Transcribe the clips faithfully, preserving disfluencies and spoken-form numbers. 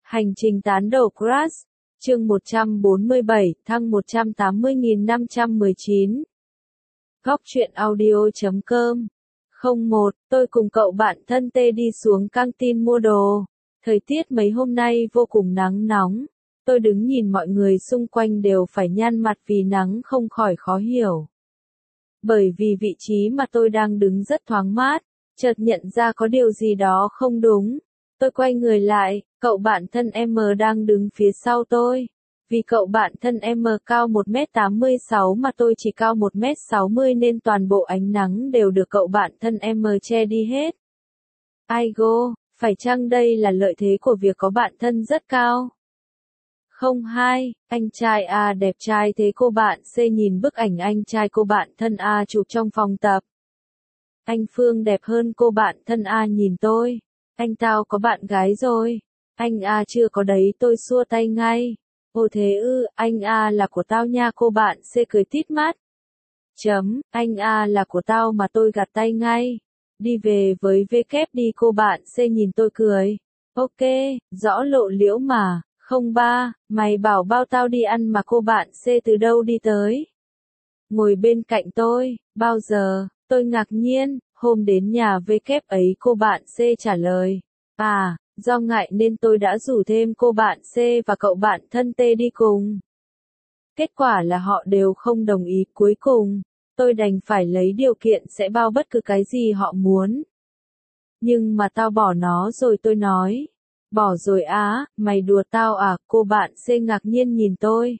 Hành trình tán đầu Crush, chương một trăm bốn mươi bảy, thăng một trăm tám mươi nghìn năm trăm mười chín. Góc truyện audio chấm com. không một, tôi cùng cậu bạn thân T đi xuống căng tin mua đồ. Thời tiết mấy hôm nay vô cùng nắng nóng. Tôi đứng nhìn mọi người xung quanh đều phải nhăn mặt vì nắng không khỏi khó hiểu. Bởi vì vị trí mà tôi đang đứng rất thoáng mát, chợt nhận ra có điều gì đó không đúng. Tôi quay người lại, cậu bạn thân M đang đứng phía sau tôi. Vì cậu bạn thân M cao một mét tám mươi sáu mà tôi chỉ cao một mét sáu mươi nên toàn bộ ánh nắng đều được cậu bạn thân M che đi hết. Aigo, phải chăng đây là lợi thế của việc có bạn thân rất cao? Không hai, anh trai A đẹp trai thế cô bạn C nhìn bức ảnh anh trai cô bạn thân A chụp trong phòng tập. Anh Phương đẹp hơn cô bạn thân A nhìn tôi. Anh tao có bạn gái rồi. Anh A chưa có đấy tôi xua tay ngay. Ồ thế ư, anh A là của tao nha cô bạn C cười tít mắt. Chấm, anh A là của tao mà tôi gạt tay ngay. Đi về với V kép đi cô bạn C nhìn tôi cười. Ok, rõ lộ liễu mà. Không ba, mày bảo bao tao đi ăn mà cô bạn C từ đâu đi tới. Ngồi bên cạnh tôi, bao giờ, tôi ngạc nhiên, hôm đến nhà V kép ấy cô bạn C trả lời. À, do ngại nên tôi đã rủ thêm cô bạn C và cậu bạn thân T đi cùng. Kết quả là họ đều không đồng ý cuối cùng, tôi đành phải lấy điều kiện sẽ bao bất cứ cái gì họ muốn. Nhưng mà tao bỏ nó rồi tôi nói. Bỏ rồi á, mày đùa tao à, cô bạn C ngạc nhiên nhìn tôi.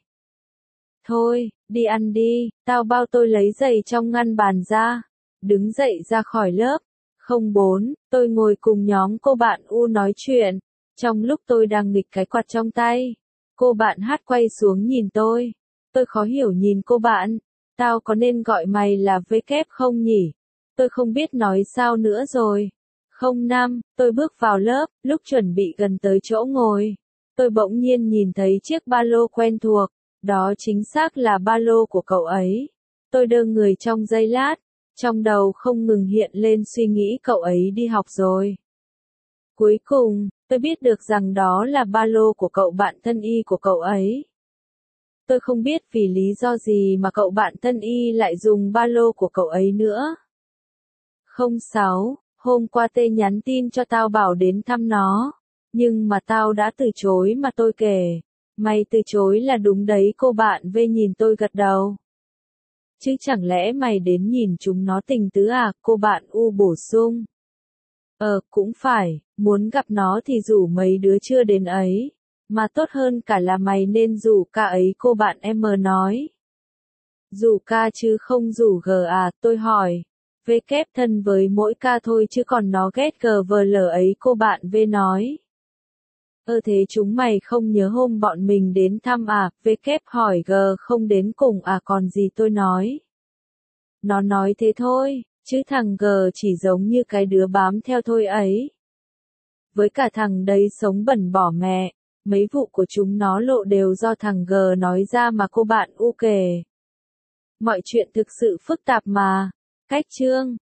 Thôi, đi ăn đi, tao bao tôi lấy giày trong ngăn bàn ra. Đứng dậy ra khỏi lớp. không bốn, tôi ngồi cùng nhóm cô bạn U nói chuyện. Trong lúc tôi đang nghịch cái quạt trong tay, cô bạn H quay xuống nhìn tôi. Tôi khó hiểu nhìn cô bạn. Tao có nên gọi mày là V kép không nhỉ? Tôi không biết nói sao nữa rồi. không năm, tôi bước vào lớp, lúc chuẩn bị gần tới chỗ ngồi. Tôi bỗng nhiên nhìn thấy chiếc ba lô quen thuộc. Đó chính xác là ba lô của cậu ấy. Tôi đơ người trong giây lát. Trong đầu không ngừng hiện lên suy nghĩ cậu ấy đi học rồi. Cuối cùng, tôi biết được rằng đó là ba lô của cậu bạn thân Y của cậu ấy. Tôi không biết vì lý do gì mà cậu bạn thân Y lại dùng ba lô của cậu ấy nữa. không sáu, hôm qua T nhắn tin cho tao bảo đến thăm nó. Nhưng mà tao đã từ chối mà tôi kể. Mày từ chối là đúng đấy cô bạn V nhìn tôi gật đầu. Chứ chẳng lẽ mày đến nhìn chúng nó tình tứ à, cô bạn U bổ sung. Ờ, cũng phải, muốn gặp nó thì rủ mấy đứa chưa đến ấy. Mà tốt hơn cả là mày nên rủ ca ấy cô bạn M nói. Rủ ca chứ không rủ G à, tôi hỏi. V kép thân với mỗi ca thôi chứ còn nó ghét G vờ lờ ấy cô bạn V nói. Ơ thế chúng mày không nhớ hôm bọn mình đến thăm à, V kép hỏi G không đến cùng à còn gì tôi nói. Nó nói thế thôi, chứ thằng G chỉ giống như cái đứa bám theo thôi ấy. Với cả thằng đấy sống bẩn bỏ mẹ, mấy vụ của chúng nó lộ đều do thằng G nói ra mà cô bạn U kể. Mọi chuyện thực sự phức tạp mà. Cách chương